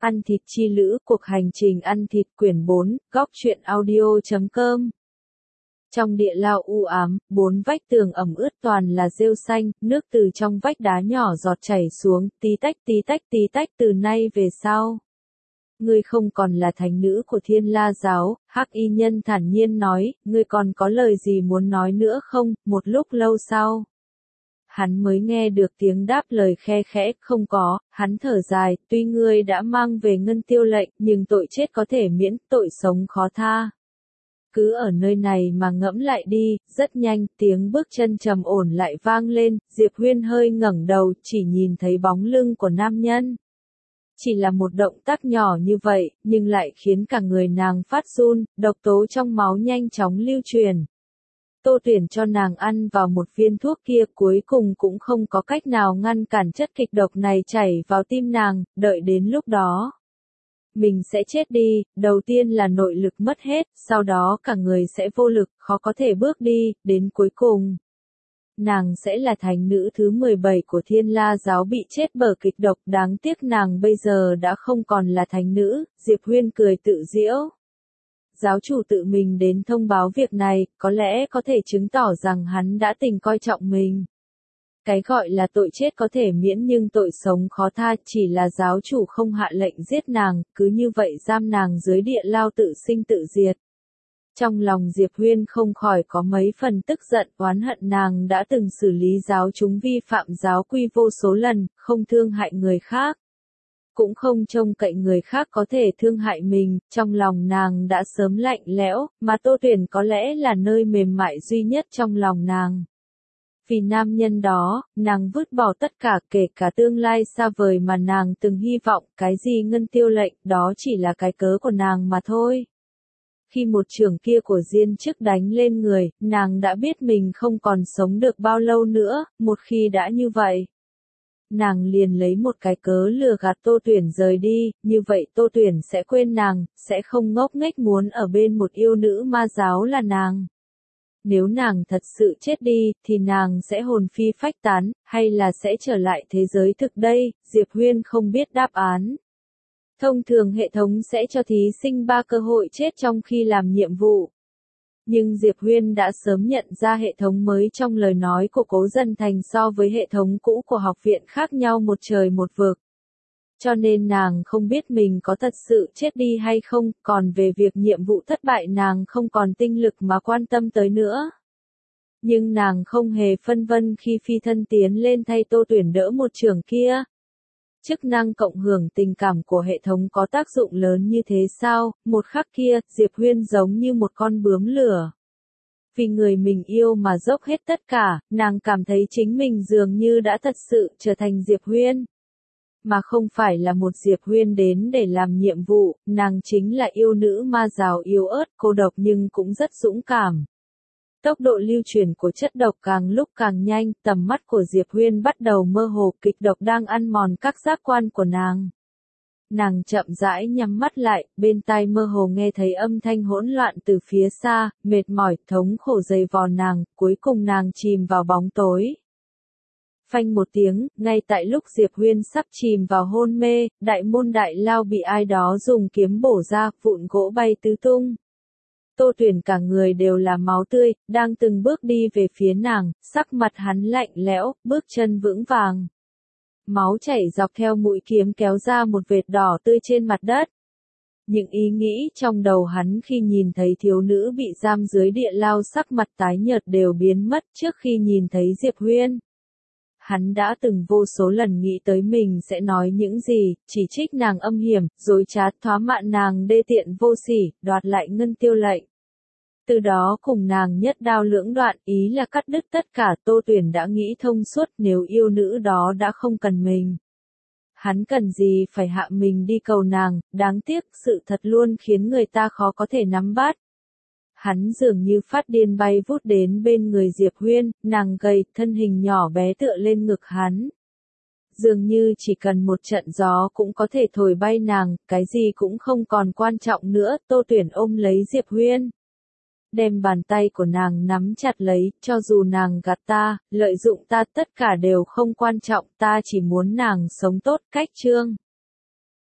Ăn thịt chi lữ, cuộc hành trình ăn thịt quyển 4, góc truyện audio.com. Trong địa lao u ám, 4 vách tường ẩm ướt toàn là rêu xanh, nước từ trong vách đá nhỏ giọt chảy xuống, tí tách từ nay về sau. Ngươi không còn là thánh nữ của Thiên La giáo, Hắc Y Nhân thản nhiên nói, ngươi còn có lời gì muốn nói nữa không? Một lúc lâu sau, hắn mới nghe được tiếng đáp lời khe khẽ, không có. Hắn thở dài, tuy ngươi đã mang về ngân tiêu lệnh, nhưng tội chết có thể miễn, tội sống khó tha. Cứ ở nơi này mà ngẫm lại đi. Rất nhanh, tiếng bước chân trầm ổn lại vang lên, Diệp Huyên hơi ngẩng đầu, chỉ nhìn thấy bóng lưng của nam nhân. Chỉ là một động tác nhỏ như vậy, nhưng lại khiến cả người nàng phát run, độc tố trong máu nhanh chóng lưu truyền. Tô Tuyển cho nàng ăn vào một viên thuốc kia, cuối cùng cũng không có cách nào ngăn cản chất kịch độc này chảy vào tim nàng. Đợi đến lúc đó, mình sẽ chết đi. Đầu tiên là nội lực mất hết, sau đó cả người sẽ vô lực, khó có thể bước đi, đến cuối cùng nàng sẽ là thánh nữ thứ 17 của Thiên La giáo bị chết bởi kịch độc. Đáng tiếc nàng bây giờ đã không còn là thánh nữ. Diệp Huyên cười tự giễu. Giáo chủ tự mình đến thông báo việc này, có lẽ có thể chứng tỏ rằng hắn đã từng coi trọng mình. Cái gọi là tội chết có thể miễn nhưng tội sống khó tha, chỉ là giáo chủ không hạ lệnh giết nàng, cứ như vậy giam nàng dưới địa lao tự sinh tự diệt. Trong lòng Diệp Huyên không khỏi có mấy phần tức giận, oán hận nàng đã từng xử lý giáo chúng vi phạm giáo quy vô số lần, không thương hại người khác. Cũng không trông cậy người khác có thể thương hại mình. Trong lòng nàng đã sớm lạnh lẽo, mà Tô Tuyển có lẽ là nơi mềm mại duy nhất trong lòng nàng. Vì nam nhân đó, nàng vứt bỏ tất cả, kể cả tương lai xa vời mà nàng từng hy vọng. Cái gì ngân tiêu lệnh, đó chỉ là cái cớ của nàng mà thôi. Khi một chưởng kia của Diên Chức đánh lên người, nàng đã biết mình không còn sống được bao lâu nữa. Một khi đã như vậy, nàng liền lấy một cái cớ lừa gạt Tô Tuyển rời đi, như vậy Tô Tuyển sẽ quên nàng, sẽ không ngốc nghếch muốn ở bên một yêu nữ ma giáo là nàng. Nếu nàng thật sự chết đi, thì nàng sẽ hồn phi phách tán, hay là sẽ trở lại thế giới thực đây? Diệp Huyên không biết đáp án. Thông thường hệ thống sẽ cho thí sinh 3 cơ hội chết trong khi làm nhiệm vụ. Nhưng Diệp Huyên đã sớm nhận ra hệ thống mới trong lời nói của Cố Dần Thành so với hệ thống cũ của học viện khác nhau một trời một vực. Cho nên nàng không biết mình có thật sự chết đi hay không, còn về việc nhiệm vụ thất bại nàng không còn tinh lực mà quan tâm tới nữa. Nhưng nàng không hề phân vân khi phi thân tiến lên thay Tô Tuyển đỡ một chưởng kia. Chức năng cộng hưởng tình cảm của hệ thống có tác dụng lớn như thế sao? Một khắc kia, Diệp Huyên giống như một con bướm lửa. Vì người mình yêu mà dốc hết tất cả, nàng cảm thấy chính mình dường như đã thật sự trở thành Diệp Huyên. Mà không phải là một Diệp Huyên đến để làm nhiệm vụ, nàng chính là yêu nữ ma giáo yếu ớt, cô độc nhưng cũng rất dũng cảm. Tốc độ lưu truyền của chất độc càng lúc càng nhanh, tầm mắt của Diệp Huyên bắt đầu mơ hồ, kịch độc đang ăn mòn các giác quan của nàng. Nàng chậm rãi nhắm mắt lại, bên tai mơ hồ nghe thấy âm thanh hỗn loạn từ phía xa, mệt mỏi, thống khổ dày vò nàng, cuối cùng nàng chìm vào bóng tối. Phanh một tiếng, ngay tại lúc Diệp Huyên sắp chìm vào hôn mê, đại môn đại lao bị ai đó dùng kiếm bổ ra, vụn gỗ bay tứ tung. Tô Tuyển cả người đều là máu tươi, đang từng bước đi về phía nàng, sắc mặt hắn lạnh lẽo, bước chân vững vàng. Máu chảy dọc theo mũi kiếm kéo ra một vệt đỏ tươi trên mặt đất. Những ý nghĩ trong đầu hắn khi nhìn thấy thiếu nữ bị giam dưới địa lao sắc mặt tái nhợt đều biến mất trước khi nhìn thấy Diệp Huyên. Hắn đã từng vô số lần nghĩ tới mình sẽ nói những gì, chỉ trích nàng âm hiểm, dối trá, thoá mạ nàng đê tiện vô sỉ, đoạt lại ngân tiêu lệnh. Từ đó cùng nàng nhất đao lưỡng đoạn, ý là cắt đứt tất cả. Tô Tuyển đã nghĩ thông suốt, nếu yêu nữ đó đã không cần mình, hắn cần gì phải hạ mình đi cầu nàng. Đáng tiếc, sự thật luôn khiến người ta khó có thể nắm bắt. Hắn dường như phát điên bay vút đến bên người Diệp Huyên, nàng gầy, thân hình nhỏ bé tựa lên ngực hắn. Dường như chỉ cần một trận gió cũng có thể thổi bay nàng, cái gì cũng không còn quan trọng nữa. Tô Tuyển ôm lấy Diệp Huyên, đem bàn tay của nàng nắm chặt lấy, cho dù nàng gạt ta, lợi dụng ta, tất cả đều không quan trọng, ta chỉ muốn nàng sống tốt. Cách chương